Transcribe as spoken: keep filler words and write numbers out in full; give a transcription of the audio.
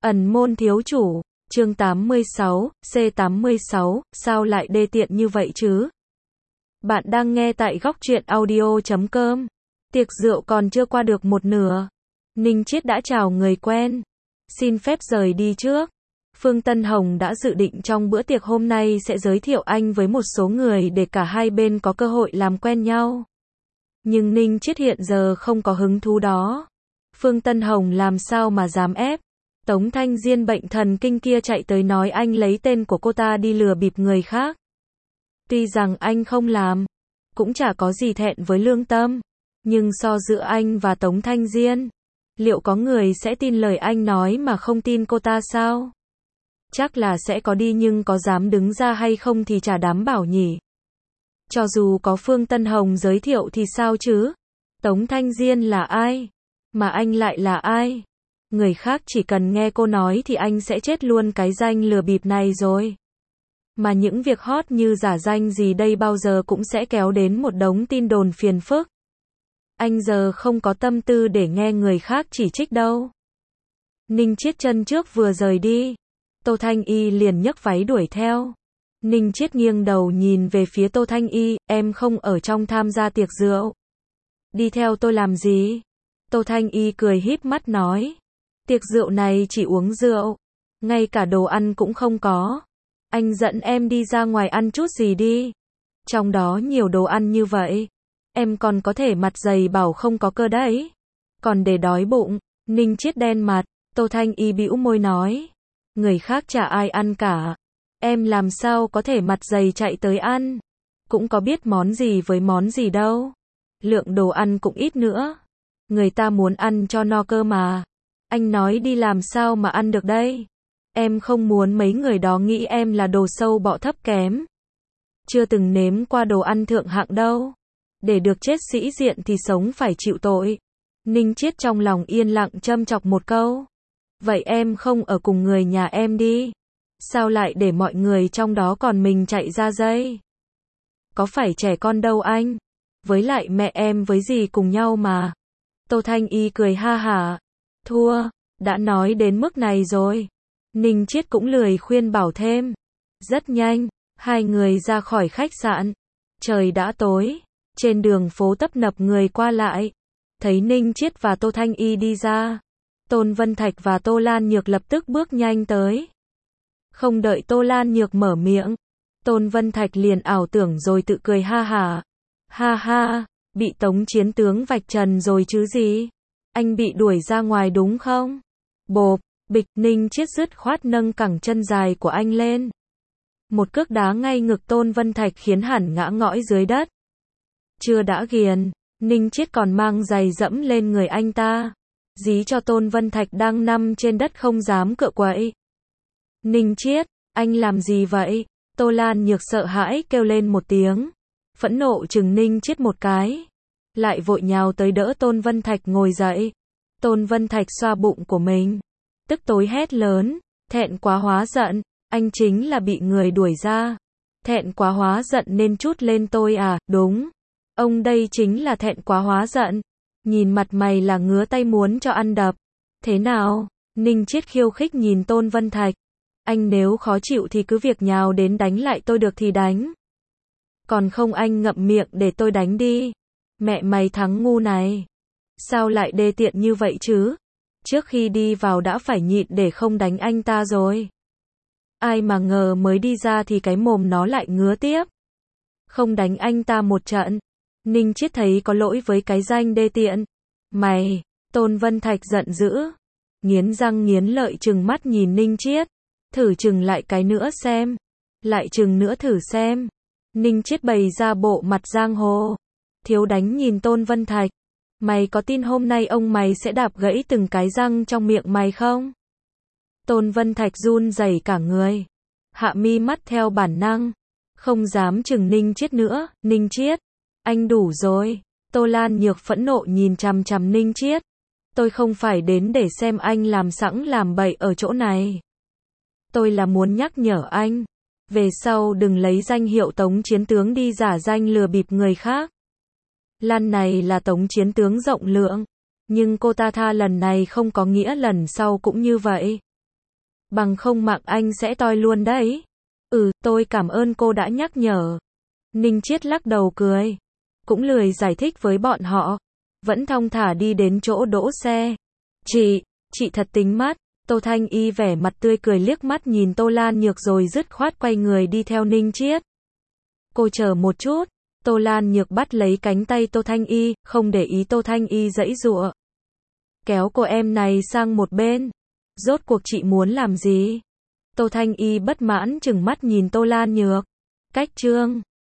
Ẩn môn thiếu chủ, chương tám mươi sáu, C tám mươi sáu, sao lại đê tiện như vậy chứ? Bạn đang nghe tại góc truyện audio chấm com. Tiệc rượu còn chưa qua được một nửa. Ninh Chiết đã chào người quen. Xin phép rời đi trước. Phương Tân Hồng đã dự định trong bữa tiệc hôm nay sẽ giới thiệu anh với một số người để cả hai bên có cơ hội làm quen nhau. Nhưng Ninh Chiết hiện giờ không có hứng thú đó. Phương Tân Hồng làm sao mà dám ép. Tống Thanh Diên bệnh thần kinh kia chạy tới nói anh lấy tên của cô ta đi lừa bịp người khác. Tuy rằng anh không làm, cũng chả có gì thẹn với lương tâm, nhưng so giữa anh và Tống Thanh Diên, liệu có người sẽ tin lời anh nói mà không tin cô ta sao? Chắc là sẽ có đi, nhưng có dám đứng ra hay không thì chả đảm bảo nhỉ. Cho dù có Phương Tân Hồng giới thiệu thì sao chứ? Tống Thanh Diên là ai? Mà anh lại là ai? Người khác chỉ cần nghe cô nói thì anh sẽ chết luôn cái danh lừa bịp này rồi. Mà những việc hot như giả danh gì đây bao giờ cũng sẽ kéo đến một đống tin đồn phiền phức. Anh giờ không có tâm tư để nghe người khác chỉ trích đâu. Ninh Chiết chân trước vừa rời đi, Tô Thanh Y liền nhấc váy đuổi theo. Ninh Chiết nghiêng đầu nhìn về phía Tô Thanh Y, em không ở trong tham gia tiệc rượu. Đi theo tôi làm gì? Tô Thanh Y cười híp mắt nói. Tiệc rượu này chỉ uống rượu, ngay cả đồ ăn cũng không có. Anh dẫn em đi ra ngoài ăn chút gì đi. Trong đó nhiều đồ ăn như vậy, em còn có thể mặt dày bảo không có cơ đấy. Còn để đói bụng. Ninh Chiết đen mặt, Tô Thanh Y bĩu môi nói. Người khác chả ai ăn cả. Em làm sao có thể mặt dày chạy tới ăn. Cũng có biết món gì với món gì đâu. Lượng đồ ăn cũng ít nữa. Người ta muốn ăn cho no cơ mà. Anh nói đi làm sao mà ăn được đây. Em không muốn mấy người đó nghĩ em là đồ sâu bọ thấp kém. Chưa từng nếm qua đồ ăn thượng hạng đâu. Để được chết sĩ diện thì sống phải chịu tội. Ninh Chiết trong lòng yên lặng châm chọc một câu. Vậy em không ở cùng người nhà em đi. Sao lại để mọi người trong đó còn mình chạy ra dây? Có phải trẻ con đâu anh. Với lại mẹ em với dì cùng nhau mà. Tô Thanh Y cười ha hả. Thua, đã nói đến mức này rồi. Ninh Chiết cũng lười khuyên bảo thêm. Rất nhanh, hai người ra khỏi khách sạn. Trời đã tối, trên đường phố tấp nập người qua lại. Thấy Ninh Chiết và Tô Thanh Y đi ra, Tôn Vân Thạch và Tô Lan Nhược lập tức bước nhanh tới. Không đợi Tô Lan Nhược mở miệng, Tôn Vân Thạch liền ảo tưởng rồi tự cười ha hả. Ha ha, bị Tống Chiến tướng vạch trần rồi chứ gì? Anh bị đuổi ra ngoài đúng không? Bộp, bịch. Ninh Chiết dứt khoát nâng cẳng chân dài của anh lên. Một cước đá ngay ngực Tôn Vân Thạch khiến hẳn ngã ngõi dưới đất. Chưa đã ghiền, Ninh Chiết còn mang giày dẫm lên người anh ta. Dí cho Tôn Vân Thạch đang nằm trên đất không dám cựa quậy. Ninh Chiết, anh làm gì vậy? Tô Lan Nhược sợ hãi kêu lên một tiếng. Phẫn nộ chừng Ninh Chiết một cái. Lại vội nhào tới đỡ Tôn Vân Thạch ngồi dậy. Tôn Vân Thạch xoa bụng của mình. Tức tối hét lớn. Thẹn quá hóa giận. Anh chính là bị người đuổi ra. Thẹn quá hóa giận nên trút lên tôi à? Đúng. Ông đây chính là thẹn quá hóa giận. Nhìn mặt mày là ngứa tay muốn cho ăn đập. Thế nào? Ninh Chiết khiêu khích nhìn Tôn Vân Thạch. Anh nếu khó chịu thì cứ việc nhào đến đánh lại tôi được thì đánh. Còn không anh ngậm miệng để tôi đánh đi. Mẹ mày thắng ngu này. Sao lại đê tiện như vậy chứ? Trước khi đi vào đã phải nhịn để không đánh anh ta rồi. Ai mà ngờ mới đi ra thì cái mồm nó lại ngứa tiếp. Không đánh anh ta một trận. Ninh Chiết thấy có lỗi với cái danh đê tiện. Mày, Tôn Vân Thạch giận dữ. Nghiến răng nghiến lợi trừng mắt nhìn Ninh Chiết. Thử chừng lại cái nữa xem. Lại chừng nữa thử xem. Ninh Chiết bày ra bộ mặt giang hồ. Thiếu đánh nhìn Tôn Vân Thạch. Mày có tin hôm nay ông mày sẽ đạp gãy từng cái răng trong miệng mày không? Tôn Vân Thạch run rẩy cả người. Hạ mi mắt theo bản năng. Không dám chừng Ninh Chiết nữa. Ninh Chiết, anh đủ rồi. Tô Lan Nhược phẫn nộ nhìn chằm chằm Ninh Chiết. Tôi không phải đến để xem anh làm sẵn làm bậy ở chỗ này. Tôi là muốn nhắc nhở anh. Về sau đừng lấy danh hiệu Tống Chiến tướng đi giả danh lừa bịp người khác. Lan này là Tống Chiến tướng rộng lượng. Nhưng cô ta tha lần này không có nghĩa lần sau cũng như vậy. Bằng không mạng anh sẽ toi luôn đấy. Ừ, tôi cảm ơn cô đã nhắc nhở. Ninh Chiết lắc đầu cười. Cũng lười giải thích với bọn họ. Vẫn thong thả đi đến chỗ đỗ xe. Chị, chị thật tính mắt. Tô Thanh Y vẻ mặt tươi cười liếc mắt nhìn Tô Lan Nhược rồi dứt khoát quay người đi theo Ninh Chiết. Cô chờ một chút. Tô Lan Nhược bắt lấy cánh tay Tô Thanh Y, không để ý Tô Thanh Y giãy giụa. Kéo cô em này sang một bên. Rốt cuộc chị muốn làm gì? Tô Thanh Y bất mãn chừng mắt nhìn Tô Lan Nhược. Cách chương